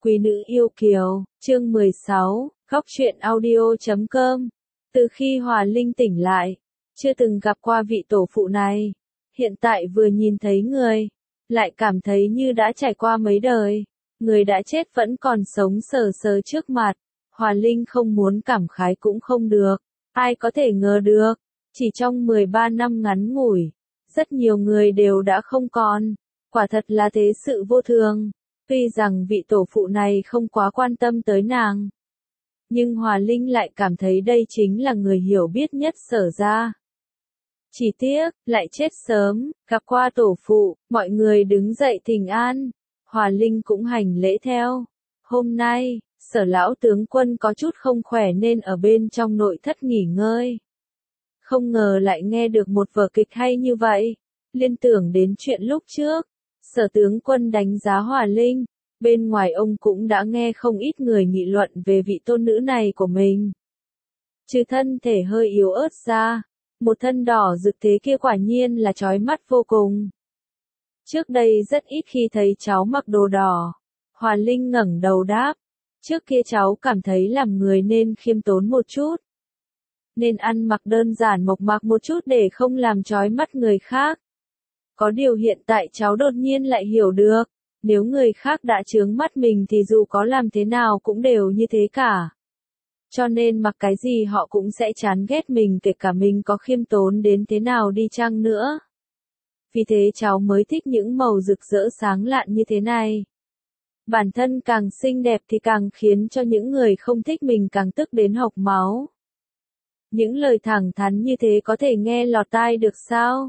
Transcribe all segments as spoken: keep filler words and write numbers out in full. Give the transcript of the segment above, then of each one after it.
Quý nữ yêu kiều, chương mười sáu, góc truyện audio chấm com. Từ khi Hòa Linh tỉnh lại, chưa từng gặp qua vị tổ phụ này. Hiện tại vừa nhìn thấy người, lại cảm thấy như đã trải qua mấy đời. Người đã chết vẫn còn sống sờ sờ trước mặt. Hòa Linh không muốn cảm khái cũng không được. Ai có thể ngờ được, chỉ trong mười ba năm ngắn ngủi, rất nhiều người đều đã không còn. Quả thật là thế sự vô thường. Tuy rằng vị tổ phụ này không quá quan tâm tới nàng, nhưng Hòa Linh lại cảm thấy đây chính là người hiểu biết nhất Sở gia. Chỉ tiếc, lại chết sớm, gặp qua tổ phụ, mọi người đứng dậy thỉnh an. Hòa Linh cũng hành lễ theo. Hôm nay, Sở lão tướng quân có chút không khỏe nên ở bên trong nội thất nghỉ ngơi. Không ngờ lại nghe được một vở kịch hay như vậy. Liên tưởng đến chuyện lúc trước, Sở tướng quân đánh giá Hòa Linh, bên ngoài ông cũng đã nghe không ít người nghị luận về vị tôn nữ này của mình. Trừ thân thể hơi yếu ớt ra, một thân đỏ rực thế kia quả nhiên là chói mắt vô cùng. Trước đây rất ít khi thấy cháu mặc đồ đỏ. Hòa Linh ngẩng đầu đáp, trước kia cháu cảm thấy làm người nên khiêm tốn một chút. Nên ăn mặc đơn giản mộc mạc một chút để không làm chói mắt người khác. Có điều hiện tại cháu đột nhiên lại hiểu được, nếu người khác đã chướng mắt mình thì dù có làm thế nào cũng đều như thế cả. Cho nên mặc cái gì họ cũng sẽ chán ghét mình kể cả mình có khiêm tốn đến thế nào đi chăng nữa. Vì thế cháu mới thích những màu rực rỡ sáng lạn như thế này. Bản thân càng xinh đẹp thì càng khiến cho những người không thích mình càng tức đến hộc máu. Những lời thẳng thắn như thế có thể nghe lọt tai được sao?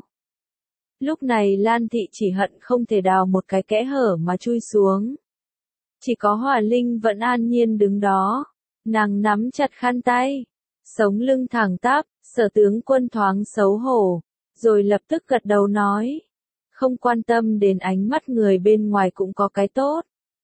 Lúc này Lan Thị chỉ hận không thể đào một cái kẽ hở mà chui xuống. Chỉ có Hòa Linh vẫn an nhiên đứng đó. Nàng nắm chặt khăn tay, sống lưng thẳng tắp. Sở tướng quân thoáng xấu hổ, rồi lập tức gật đầu nói. Không quan tâm đến ánh mắt người bên ngoài cũng có cái tốt.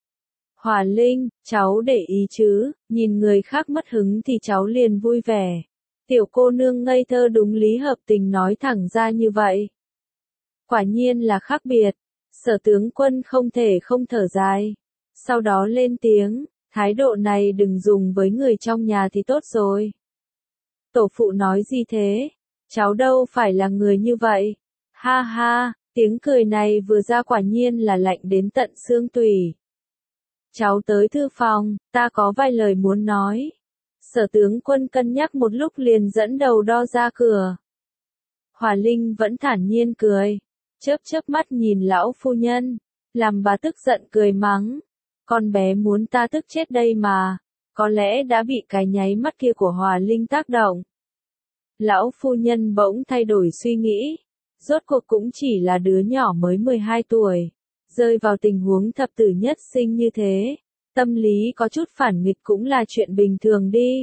Hòa Linh, cháu để ý chứ, nhìn người khác mất hứng thì cháu liền vui vẻ. Tiểu cô nương ngây thơ đúng lý hợp tình nói thẳng ra như vậy. Quả nhiên là khác biệt. Sở tướng quân không thể không thở dài. Sau đó lên tiếng, thái độ này đừng dùng với người trong nhà thì tốt rồi. Tổ phụ nói gì thế? Cháu đâu phải là người như vậy. Ha ha, tiếng cười này vừa ra quả nhiên là lạnh đến tận xương tủy. Cháu tới thư phòng, ta có vài lời muốn nói. Sở tướng quân cân nhắc một lúc liền dẫn đầu đo ra cửa. Hòa Linh vẫn thản nhiên cười, chớp chớp mắt nhìn lão phu nhân, làm bà tức giận cười mắng. Con bé muốn ta tức chết đây mà, có lẽ đã bị cái nháy mắt kia của Hòa Linh tác động. Lão phu nhân bỗng thay đổi suy nghĩ, rốt cuộc cũng chỉ là đứa nhỏ mới mười hai tuổi, rơi vào tình huống thập tử nhất sinh như thế, tâm lý có chút phản nghịch cũng là chuyện bình thường đi.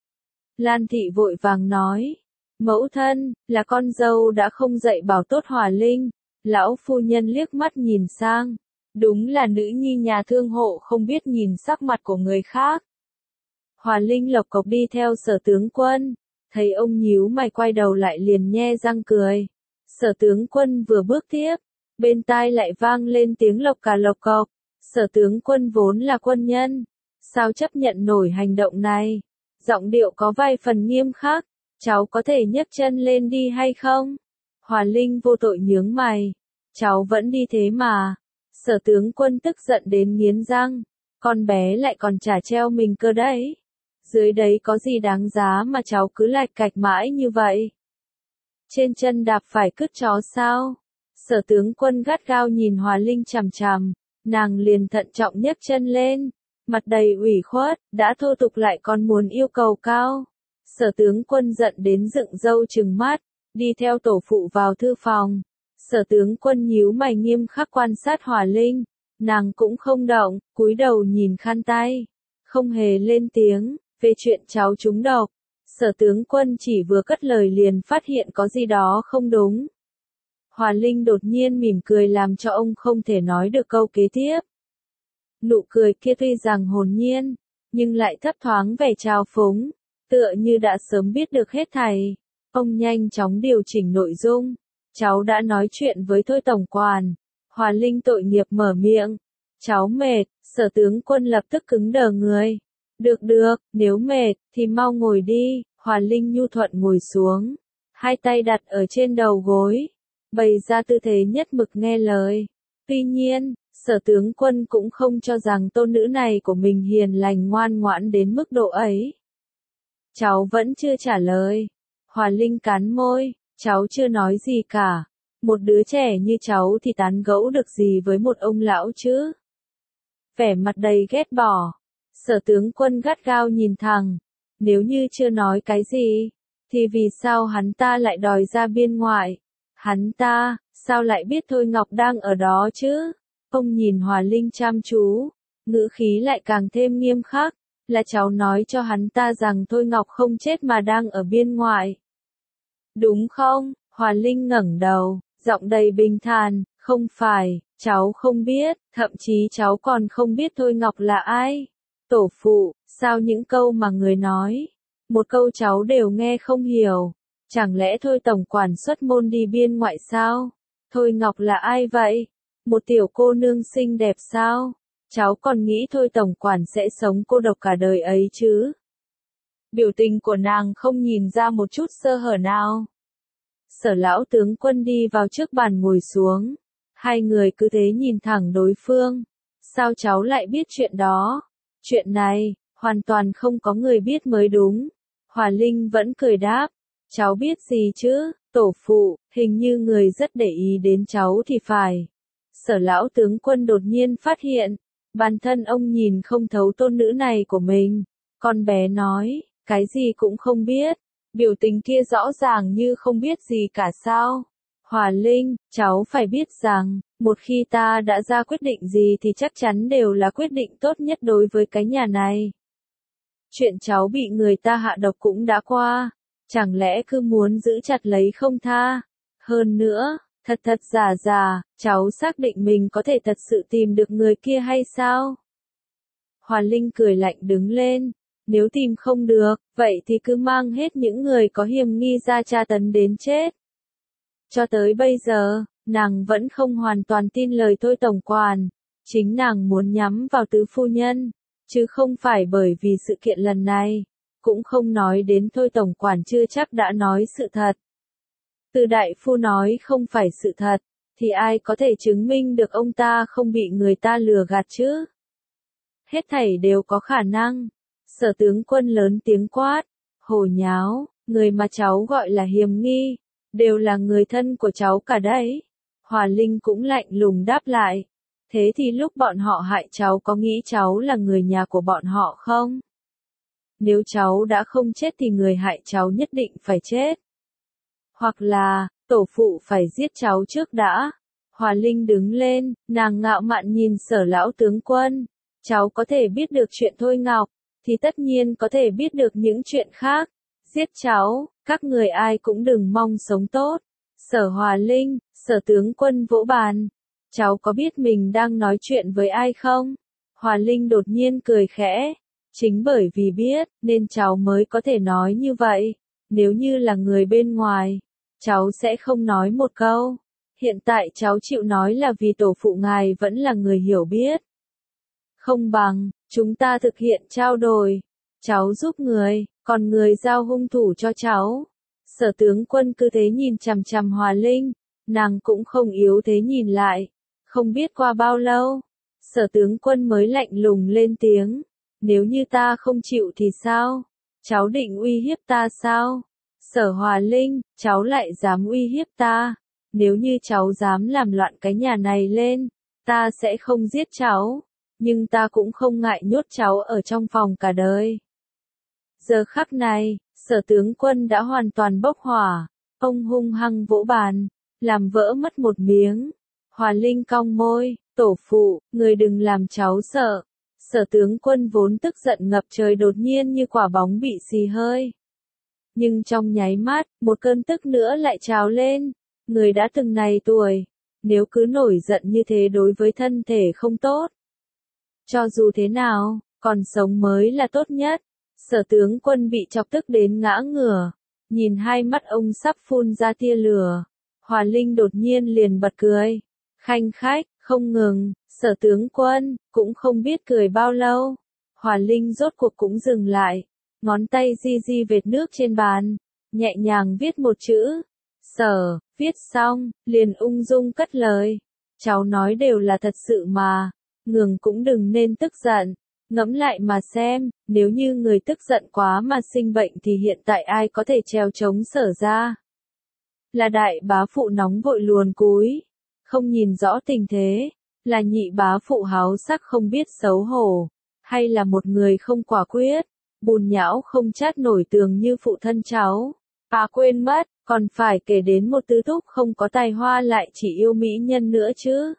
Lan Thị vội vàng nói, mẫu thân, là con dâu đã không dạy bảo tốt Hòa Linh. Lão phu nhân liếc mắt nhìn sang, đúng là nữ nhi nhà thương hộ không biết nhìn sắc mặt của người khác. Hòa Linh lộc cộc đi theo Sở tướng quân, thấy ông nhíu mày quay đầu lại liền nhe răng cười. Sở tướng quân vừa bước tiếp, bên tai lại vang lên tiếng lộc cà lộc cộc. Sở tướng quân vốn là quân nhân, sao chấp nhận nổi hành động này? Giọng điệu có vài phần nghiêm khắc, cháu có thể nhấc chân lên đi hay không? Hòa Linh vô tội nhướng mày, cháu vẫn đi thế mà. Sở tướng quân tức giận đến nghiến răng, con bé lại còn chả treo mình cơ đấy. Dưới đấy có gì đáng giá mà cháu cứ lạch cạch mãi như vậy? Trên chân đạp phải cứt chó sao? Sở tướng quân gắt gao nhìn Hòa Linh chằm chằm, nàng liền thận trọng nhấc chân lên, mặt đầy ủy khuất, đã thô tục lại còn muốn yêu cầu cao. Sở tướng quân giận đến dựng râu trừng mắt, đi theo tổ phụ vào thư phòng. Sở tướng quân nhíu mày nghiêm khắc quan sát Hòa Linh, nàng cũng không động, cúi đầu nhìn khăn tay, không hề lên tiếng. Về chuyện cháu trúng độc, Sở tướng quân chỉ vừa cất lời liền phát hiện có gì đó không đúng. Hòa Linh đột nhiên mỉm cười làm cho ông không thể nói được câu kế tiếp. Nụ cười kia tuy rằng hồn nhiên, nhưng lại thấp thoáng vẻ trào phúng, tựa như đã sớm biết được hết thảy. Ông nhanh chóng điều chỉnh nội dung. Cháu đã nói chuyện với Thôi tổng quản. Hòa Linh tội nghiệp mở miệng. Cháu mệt. Sở tướng quân lập tức cứng đờ người. Được được, nếu mệt, thì mau ngồi đi. Hòa Linh nhu thuận ngồi xuống. Hai tay đặt ở trên đầu gối. Bày ra tư thế nhất mực nghe lời. Tuy nhiên, sở tướng quân cũng không cho rằng tôn nữ này của mình hiền lành ngoan ngoãn đến mức độ ấy. Cháu vẫn chưa trả lời. Hòa Linh cắn môi, cháu chưa nói gì cả. Một đứa trẻ như cháu thì tán gẫu được gì với một ông lão chứ? Vẻ mặt đầy ghét bỏ. Sở tướng quân gắt gao nhìn thẳng. Nếu như chưa nói cái gì, thì vì sao hắn ta lại đòi ra biên ngoại? Hắn ta, sao lại biết Thôi Ngọc đang ở đó chứ? Ông nhìn Hòa Linh chăm chú, ngữ khí lại càng thêm nghiêm khắc. Là cháu nói cho hắn ta rằng Thôi Ngọc không chết mà đang ở biên ngoại. Đúng không? Hòa Linh ngẩng đầu, giọng đầy bình thản, không phải, cháu không biết, thậm chí cháu còn không biết Thôi Ngọc là ai. Tổ phụ, sao những câu mà người nói, một câu cháu đều nghe không hiểu. Chẳng lẽ Thôi tổng quản xuất môn đi biên ngoại sao? Thôi Ngọc là ai vậy? Một tiểu cô nương xinh đẹp sao? Cháu còn nghĩ Thôi tổng quản sẽ sống cô độc cả đời ấy chứ? Biểu tình của nàng không nhìn ra một chút sơ hở nào. Sở lão tướng quân đi vào trước bàn ngồi xuống. Hai người cứ thế nhìn thẳng đối phương. Sao cháu lại biết chuyện đó? Chuyện này, hoàn toàn không có người biết mới đúng. Hòa Linh vẫn cười đáp. Cháu biết gì chứ, tổ phụ, hình như người rất để ý đến cháu thì phải. Sở lão tướng quân đột nhiên phát hiện, bản thân ông nhìn không thấu tôn nữ này của mình. Con bé nói, cái gì cũng không biết. Biểu tình kia rõ ràng như không biết gì cả sao. Hòa Linh, cháu phải biết rằng, một khi ta đã ra quyết định gì thì chắc chắn đều là quyết định tốt nhất đối với cái nhà này. Chuyện cháu bị người ta hạ độc cũng đã qua. Chẳng lẽ cứ muốn giữ chặt lấy không tha? Hơn nữa, thật thật giả giả, cháu xác định mình có thể thật sự tìm được người kia hay sao? Hòa Linh cười lạnh đứng lên. Nếu tìm không được, vậy thì cứ mang hết những người có hiểm nghi ra tra tấn đến chết. Cho tới bây giờ, nàng vẫn không hoàn toàn tin lời Thôi tổng quản. Chính nàng muốn nhắm vào tứ phu nhân, chứ không phải bởi vì sự kiện lần này. Cũng không nói đến Thôi tổng quản chưa chắc đã nói sự thật. Từ đại phu nói không phải sự thật, thì ai có thể chứng minh được ông ta không bị người ta lừa gạt chứ? Hết thảy đều có khả năng. Sở tướng quân lớn tiếng quát. Hồ nháo, người mà cháu gọi là hiểm nghi, đều là người thân của cháu cả đấy. Hòa Linh cũng lạnh lùng đáp lại. Thế thì lúc bọn họ hại cháu có nghĩ cháu là người nhà của bọn họ không? Nếu cháu đã không chết thì người hại cháu nhất định phải chết. Hoặc là, tổ phụ phải giết cháu trước đã. Hòa Linh đứng lên, nàng ngạo mạn nhìn sở lão tướng quân. Cháu có thể biết được chuyện Thôi Ngọc, thì tất nhiên có thể biết được những chuyện khác. Giết cháu, các người ai cũng đừng mong sống tốt. Sở Hòa Linh, sở tướng quân vỗ bàn. Cháu có biết mình đang nói chuyện với ai không? Hòa Linh đột nhiên cười khẽ. Chính bởi vì biết, nên cháu mới có thể nói như vậy. Nếu như là người bên ngoài, cháu sẽ không nói một câu. Hiện tại cháu chịu nói là vì tổ phụ ngài vẫn là người hiểu biết. Không bằng, chúng ta thực hiện trao đổi. Cháu giúp người, còn người giao hung thủ cho cháu. Sở tướng quân cứ thế nhìn chằm chằm Hòa Linh. Nàng cũng không yếu thế nhìn lại. Không biết qua bao lâu, sở tướng quân mới lạnh lùng lên tiếng. Nếu như ta không chịu thì sao? Cháu định uy hiếp ta sao? Sở Hòa Linh, cháu lại dám uy hiếp ta. Nếu như cháu dám làm loạn cái nhà này lên, ta sẽ không giết cháu. Nhưng ta cũng không ngại nhốt cháu ở trong phòng cả đời. Giờ khắc này, sở tướng quân đã hoàn toàn bốc hỏa. Ông hung hăng vỗ bàn, làm vỡ mất một miếng. Hòa Linh cong môi, tổ phụ, người đừng làm cháu sợ. Sở tướng quân vốn tức giận ngập trời đột nhiên như quả bóng bị xì hơi. Nhưng trong nháy mắt, một cơn tức nữa lại trào lên. Người đã từng này tuổi, nếu cứ nổi giận như thế đối với thân thể không tốt. Cho dù thế nào, còn sống mới là tốt nhất. Sở tướng quân bị chọc tức đến ngã ngửa. Nhìn hai mắt ông sắp phun ra tia lửa. Hòa Linh đột nhiên liền bật cười. Khanh khách, không ngừng, Sở tướng quân, cũng không biết cười bao lâu. Hòa Linh rốt cuộc cũng dừng lại, ngón tay di di vệt nước trên bàn, nhẹ nhàng viết một chữ. Sở, viết xong, liền ung dung cất lời. Cháu nói đều là thật sự mà, ngường cũng đừng nên tức giận. Ngẫm lại mà xem, nếu như người tức giận quá mà sinh bệnh thì hiện tại ai có thể treo chống Sở ra? Là đại bá phụ nóng vội luồn cúi, không nhìn rõ tình thế, là nhị bá phụ háo sắc không biết xấu hổ, hay là một người không quả quyết, bùn nhão không chát nổi tường như phụ thân cháu. À quên mất, còn phải kể đến một tứ thúc không có tài hoa lại chỉ yêu mỹ nhân nữa chứ.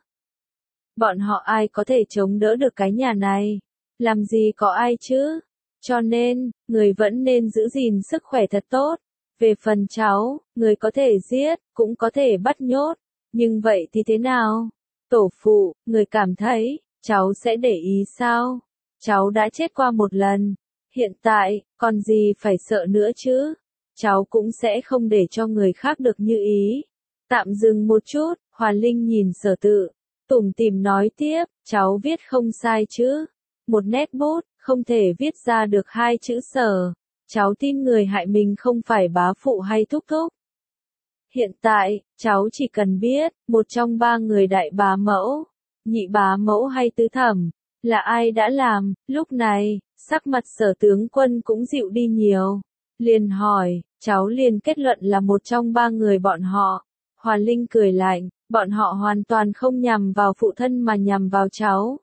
Bọn họ ai có thể chống đỡ được cái nhà này? Làm gì có ai chứ? Cho nên, người vẫn nên giữ gìn sức khỏe thật tốt. Về phần cháu, người có thể giết, cũng có thể bắt nhốt. Nhưng vậy thì thế nào? Tổ phụ, người cảm thấy, cháu sẽ để ý sao? Cháu đã chết qua một lần. Hiện tại, còn gì phải sợ nữa chứ? Cháu cũng sẽ không để cho người khác được như ý. Tạm dừng một chút, Hòa Linh nhìn Sở Tự, tủm tỉm nói tiếp, cháu viết không sai chứ? Một nét bút, không thể viết ra được hai chữ Sở. Cháu tin người hại mình không phải bá phụ hay thúc thúc. Hiện tại, cháu chỉ cần biết, một trong ba người đại bá mẫu, nhị bá mẫu hay tứ thẩm, là ai đã làm. Lúc này, sắc mặt Sở tướng quân cũng dịu đi nhiều. Liền hỏi, cháu liền kết luận là một trong ba người bọn họ. Hòa Linh cười lạnh, bọn họ hoàn toàn không nhằm vào phụ thân mà nhằm vào cháu.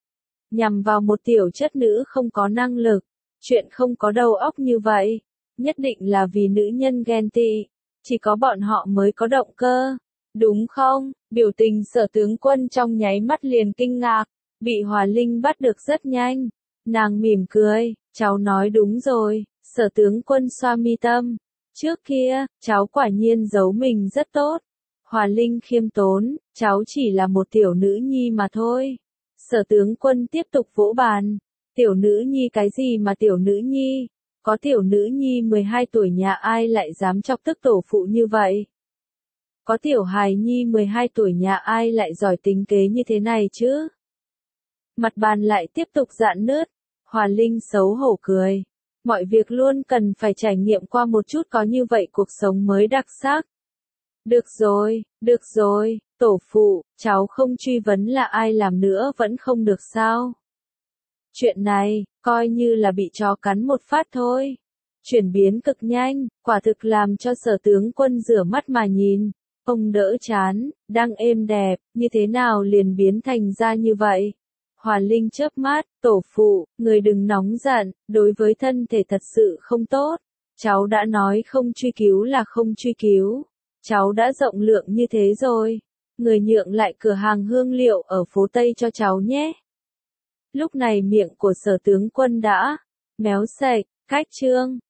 Nhằm vào một tiểu chất nữ không có năng lực, chuyện không có đầu óc như vậy, nhất định là vì nữ nhân ghen tị, chỉ có bọn họ mới có động cơ, đúng không? Biểu tình Sở tướng quân trong nháy mắt liền kinh ngạc, bị Hòa Linh bắt được rất nhanh, nàng mỉm cười, cháu nói đúng rồi. Sở tướng quân xoa mi tâm, trước kia, cháu quả nhiên giấu mình rất tốt. Hòa Linh khiêm tốn, cháu chỉ là một tiểu nữ nhi mà thôi. Sở tướng quân tiếp tục vỗ bàn, tiểu nữ nhi cái gì mà tiểu nữ nhi, có tiểu nữ nhi mười hai tuổi nhà ai lại dám chọc tức tổ phụ như vậy. Có tiểu hài nhi mười hai tuổi nhà ai lại giỏi tính kế như thế này chứ. Mặt bàn lại tiếp tục rạn nứt, Hòa Linh xấu hổ cười. Mọi việc luôn cần phải trải nghiệm qua một chút có như vậy cuộc sống mới đặc sắc. Được rồi, được rồi, tổ phụ, cháu không truy vấn là ai làm nữa vẫn không được sao? Chuyện này, coi như là bị chó cắn một phát thôi. Chuyển biến cực nhanh, quả thực làm cho Sở tướng quân rửa mắt mà nhìn. Ông đỡ chán, đang êm đẹp, như thế nào liền biến thành ra như vậy? Hòa Linh chớp mắt, tổ phụ, người đừng nóng giận, đối với thân thể thật sự không tốt. Cháu đã nói không truy cứu là không truy cứu. Cháu đã rộng lượng như thế rồi. Người nhượng lại cửa hàng hương liệu ở phố Tây cho cháu nhé. Lúc này miệng của Sở tướng quân đã méo sạch, cách chương.